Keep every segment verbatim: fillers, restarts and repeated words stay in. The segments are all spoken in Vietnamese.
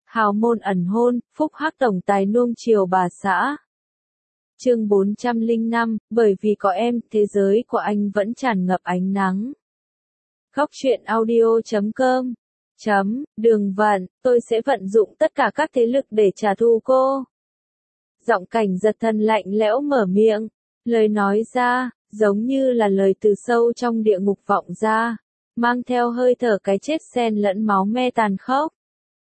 Hào môn ẩn hôn, phúc hắc tổng tài nuông chiều bà xã. Chương bốn trăm lẻ năm, bởi vì có em, thế giới của anh vẫn tràn ngập ánh nắng. Góc truyện audio chấm com chấm, Đường Vận, tôi sẽ vận dụng tất cả các thế lực để trả thù cô. Giọng Cảnh Giật Thần lạnh lẽo mở miệng, lời nói ra, giống như là lời từ sâu trong địa ngục vọng ra, mang theo hơi thở cái chết xen lẫn máu me tàn khốc.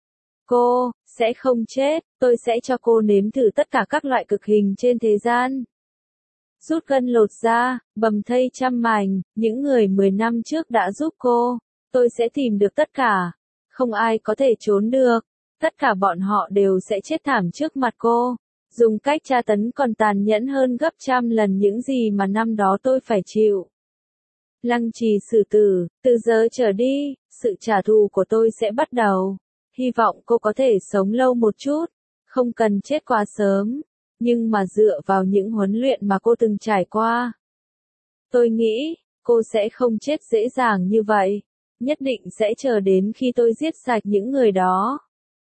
Cô, sẽ không chết, tôi sẽ cho cô nếm thử tất cả các loại cực hình trên thế gian. Rút gân lột da, bầm thây trăm mảnh, những người mười năm trước đã giúp cô, tôi sẽ tìm được tất cả. Không ai có thể trốn được, tất cả bọn họ đều sẽ chết thảm trước mặt cô. Dùng cách tra tấn còn tàn nhẫn hơn gấp trăm lần những gì mà năm đó tôi phải chịu. Lăng trì xử tử, từ giờ trở đi, sự trả thù của tôi sẽ bắt đầu. Hy vọng cô có thể sống lâu một chút, không cần chết quá sớm, nhưng mà dựa vào những huấn luyện mà cô từng trải qua. Tôi nghĩ, cô sẽ không chết dễ dàng như vậy, nhất định sẽ chờ đến khi tôi giết sạch những người đó.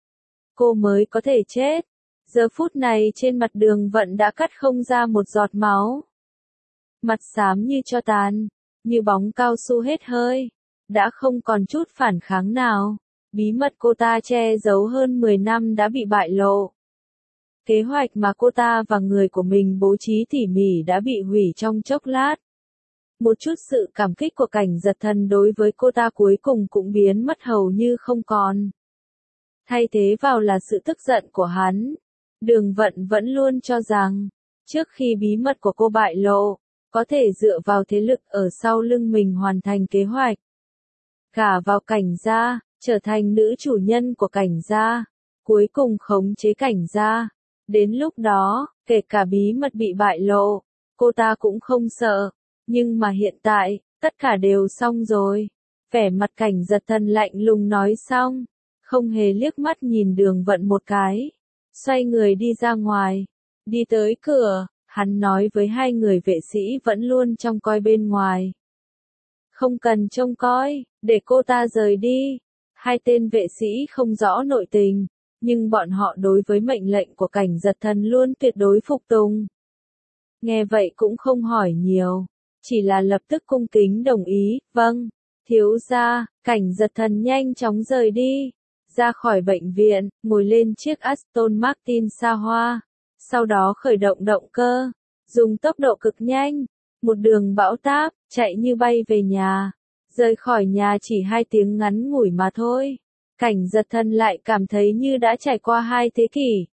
Cô mới có thể chết. Giờ phút này trên mặt Đường Vận đã cắt không ra một giọt máu. Mặt xám như tro tàn, như bóng cao su hết hơi, đã không còn chút phản kháng nào. Bí mật cô ta che giấu hơn mười năm đã bị bại lộ. Kế hoạch mà cô ta và người của mình bố trí tỉ mỉ đã bị hủy trong chốc lát. Một chút sự cảm kích của Cảnh Giật Thần đối với cô ta cuối cùng cũng biến mất hầu như không còn. Thay thế vào là sự tức giận của hắn. Đường Vận vẫn luôn cho rằng, trước khi bí mật của cô bại lộ, có thể dựa vào thế lực ở sau lưng mình hoàn thành kế hoạch. Gả vào Cảnh gia, trở thành nữ chủ nhân của Cảnh gia, cuối cùng khống chế Cảnh gia. Đến lúc đó, kể cả bí mật bị bại lộ, cô ta cũng không sợ. Nhưng mà hiện tại, tất cả đều xong rồi. Vẻ mặt Cảnh Giật Thần lạnh lùng nói xong, không hề liếc mắt nhìn Đường Vận một cái. Xoay người đi ra ngoài, đi tới cửa, hắn nói với hai người vệ sĩ vẫn luôn trông coi bên ngoài. Không cần trông coi, để cô ta rời đi. Hai tên vệ sĩ không rõ nội tình, nhưng bọn họ đối với mệnh lệnh của Cảnh Giật Thần luôn tuyệt đối phục tùng. Nghe vậy cũng không hỏi nhiều, chỉ là lập tức cung kính đồng ý, vâng, thiếu gia. Cảnh Giật Thần nhanh chóng rời đi. Ra khỏi bệnh viện, ngồi lên chiếc Aston Martin xa hoa, sau đó khởi động động cơ, dùng tốc độ cực nhanh, một đường bão táp, chạy như bay về nhà. Rời khỏi nhà chỉ hai tiếng ngắn ngủi mà thôi, Cảnh Giật Thần lại cảm thấy như đã trải qua hai thế kỷ.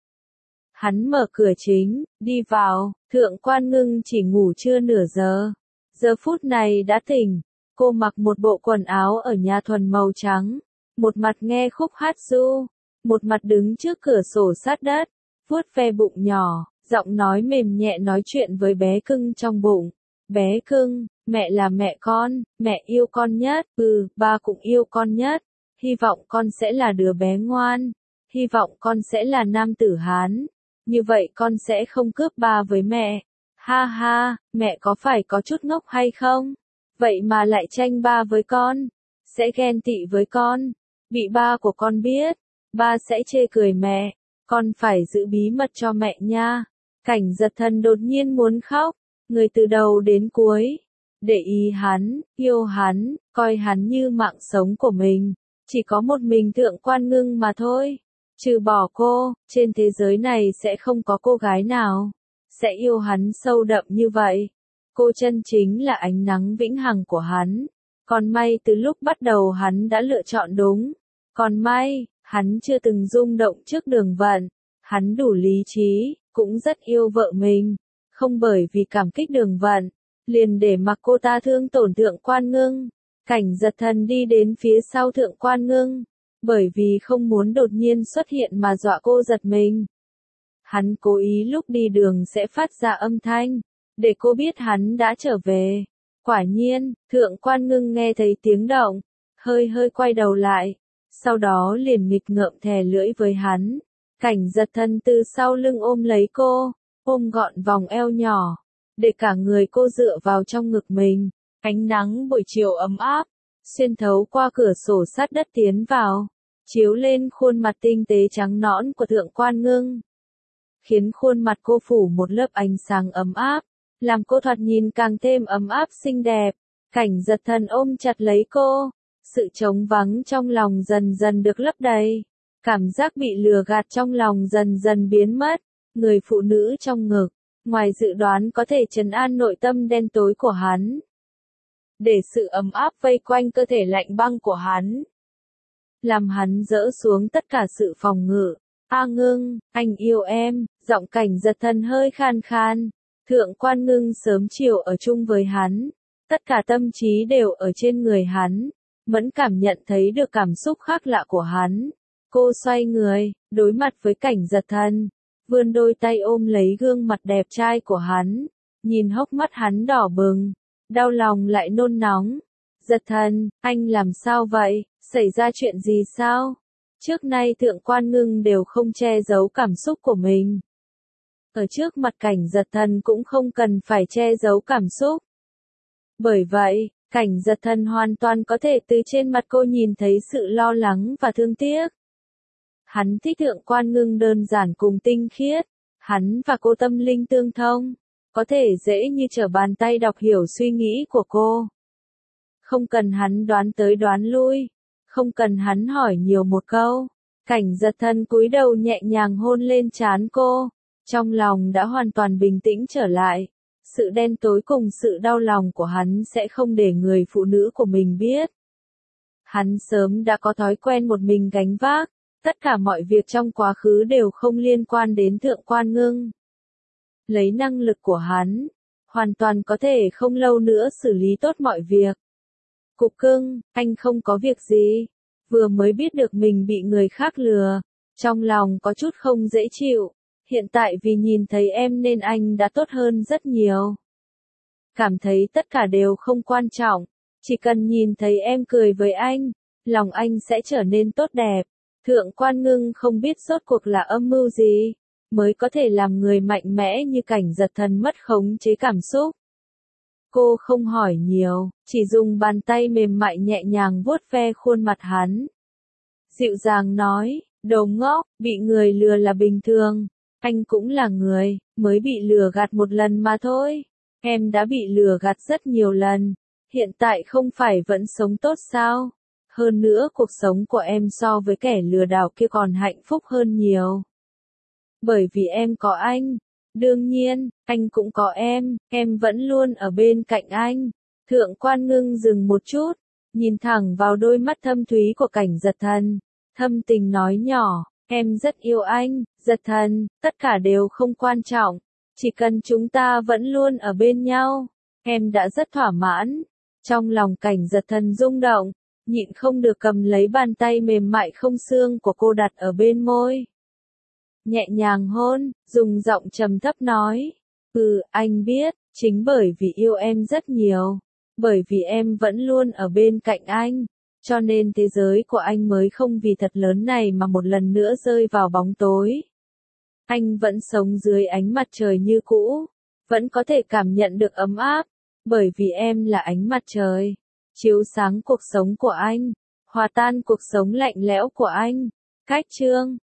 Hắn mở cửa chính, đi vào, Thượng Quan Ngưng chỉ ngủ chưa nửa giờ. Giờ phút này đã tỉnh, cô mặc một bộ quần áo ở nhà thuần màu trắng. Một mặt nghe khúc hát ru, một mặt đứng trước cửa sổ sát đất, vuốt ve bụng nhỏ, giọng nói mềm nhẹ nói chuyện với bé cưng trong bụng. Bé cưng, mẹ là mẹ con, mẹ yêu con nhất, ừ, ba cũng yêu con nhất, hy vọng con sẽ là đứa bé ngoan, hy vọng con sẽ là nam tử Hán, như vậy con sẽ không cướp ba với mẹ. Ha ha, mẹ có phải có chút ngốc hay không? Vậy mà lại tranh ba với con, sẽ ghen tị với con. Bị ba của con biết, ba sẽ chê cười mẹ, con phải giữ bí mật cho mẹ nha. Cảnh Giật Thần đột nhiên muốn khóc, người từ đầu đến cuối, để ý hắn, yêu hắn, coi hắn như mạng sống của mình, chỉ có một mình Thượng Quan Ngưng mà thôi. Trừ bỏ cô, trên thế giới này sẽ không có cô gái nào sẽ yêu hắn sâu đậm như vậy. Cô chân chính là ánh nắng vĩnh hằng của hắn. Còn may từ lúc bắt đầu hắn đã lựa chọn đúng. Còn may, hắn chưa từng rung động trước Đường Vận. Hắn đủ lý trí, cũng rất yêu vợ mình. Không bởi vì cảm kích Đường Vận, liền để mặc cô ta thương tổn Thượng Quan Ngưng. Cảnh Giật Thần đi đến phía sau Thượng Quan Ngưng, bởi vì không muốn đột nhiên xuất hiện mà dọa cô giật mình. Hắn cố ý lúc đi đường sẽ phát ra âm thanh, để cô biết hắn đã trở về. Quả nhiên, Thượng Quan Ngưng nghe thấy tiếng động, hơi hơi quay đầu lại, sau đó liền nghịch ngợm thè lưỡi với hắn. Cảnh Giật Thần từ sau lưng ôm lấy cô, ôm gọn vòng eo nhỏ, để cả người cô dựa vào trong ngực mình. Ánh nắng buổi chiều ấm áp, xuyên thấu qua cửa sổ sát đất tiến vào. chiếu lên khuôn mặt tinh tế trắng nõn của Thượng Quan Ngưng, khiến khuôn mặt cô phủ một lớp ánh sáng ấm áp, làm cô thoạt nhìn càng thêm ấm áp xinh đẹp. Cảnh Giật Thần ôm chặt lấy cô, sự trống vắng trong lòng dần dần được lấp đầy, cảm giác bị lừa gạt trong lòng dần dần biến mất, người phụ nữ trong ngực, ngoài dự đoán có thể trấn an nội tâm đen tối của hắn, để sự ấm áp vây quanh cơ thể lạnh băng của hắn, làm hắn dỡ xuống tất cả sự phòng ngự. A Ngưng, anh yêu em, giọng Cảnh Giật Thần hơi khan khan. Thượng Quan Ngưng sớm chiều ở chung với hắn, tất cả tâm trí đều ở trên người hắn, mẫn cảm nhận thấy được cảm xúc khác lạ của hắn. Cô xoay người, đối mặt với Cảnh Giật Thần, vươn đôi tay ôm lấy gương mặt đẹp trai của hắn, nhìn hốc mắt hắn đỏ bừng, đau lòng lại nôn nóng. Giật Thần, anh làm sao vậy, xảy ra chuyện gì sao? Trước nay Thượng Quan Ngưng đều không che giấu cảm xúc của mình. Ở trước mặt Cảnh Giật Thần cũng không cần phải che giấu cảm xúc. Bởi vậy, Cảnh Giật Thần hoàn toàn có thể từ trên mặt cô nhìn thấy sự lo lắng và thương tiếc. Hắn thích Thượng Quan Ngưng đơn giản cùng tinh khiết, hắn và cô tâm linh tương thông, có thể dễ như trở bàn tay đọc hiểu suy nghĩ của cô. Không cần hắn đoán tới đoán lui, không cần hắn hỏi nhiều một câu, Cảnh Giật Thần cúi đầu nhẹ nhàng hôn lên trán cô, trong lòng đã hoàn toàn bình tĩnh trở lại. Sự đen tối cùng sự đau lòng của hắn sẽ không để người phụ nữ của mình biết. Hắn sớm đã có thói quen một mình gánh vác, tất cả mọi việc trong quá khứ đều không liên quan đến Thượng Quan Ngưng. Lấy năng lực của hắn, hoàn toàn có thể không lâu nữa xử lý tốt mọi việc. Cục Cưng, anh không có việc gì, vừa mới biết được mình bị người khác lừa, trong lòng có chút không dễ chịu. Hiện tại vì nhìn thấy em nên anh đã tốt hơn rất nhiều. Cảm thấy tất cả đều không quan trọng, chỉ cần nhìn thấy em cười với anh, lòng anh sẽ trở nên tốt đẹp. Thượng Quan Ngưng không biết rốt cuộc là âm mưu gì, mới có thể làm người mạnh mẽ như Cảnh Giật Thần mất khống chế cảm xúc. Cô không hỏi nhiều, chỉ dùng bàn tay mềm mại nhẹ nhàng vuốt ve khuôn mặt hắn. Dịu dàng nói, đồ ngốc, bị người lừa là bình thường. Anh cũng là người, mới bị lừa gạt một lần mà thôi. Em đã bị lừa gạt rất nhiều lần, hiện tại không phải vẫn sống tốt sao? Hơn nữa cuộc sống của em so với kẻ lừa đảo kia còn hạnh phúc hơn nhiều. Bởi vì em có anh. Đương nhiên, anh cũng có em, em vẫn luôn ở bên cạnh anh. Thượng Quan Ngưng dừng một chút, nhìn thẳng vào đôi mắt thâm thúy của Cảnh Giật Thần, thâm tình nói nhỏ. Em rất yêu anh, Giật Thần, tất cả đều không quan trọng, chỉ cần chúng ta vẫn luôn ở bên nhau, em đã rất thỏa mãn. Trong lòng Cảnh Giật Thần rung động, nhịn không được cầm lấy bàn tay mềm mại không xương của cô đặt ở bên môi. Nhẹ nhàng hôn, dùng giọng trầm thấp nói, ừ, anh biết, chính bởi vì yêu em rất nhiều, bởi vì em vẫn luôn ở bên cạnh anh. Cho nên thế giới của anh mới không vì thật lớn này mà một lần nữa rơi vào bóng tối. Anh vẫn sống dưới ánh mặt trời như cũ, vẫn có thể cảm nhận được ấm áp, bởi vì em là ánh mặt trời, chiếu sáng cuộc sống của anh, hòa tan cuộc sống lạnh lẽo của anh. Cách chương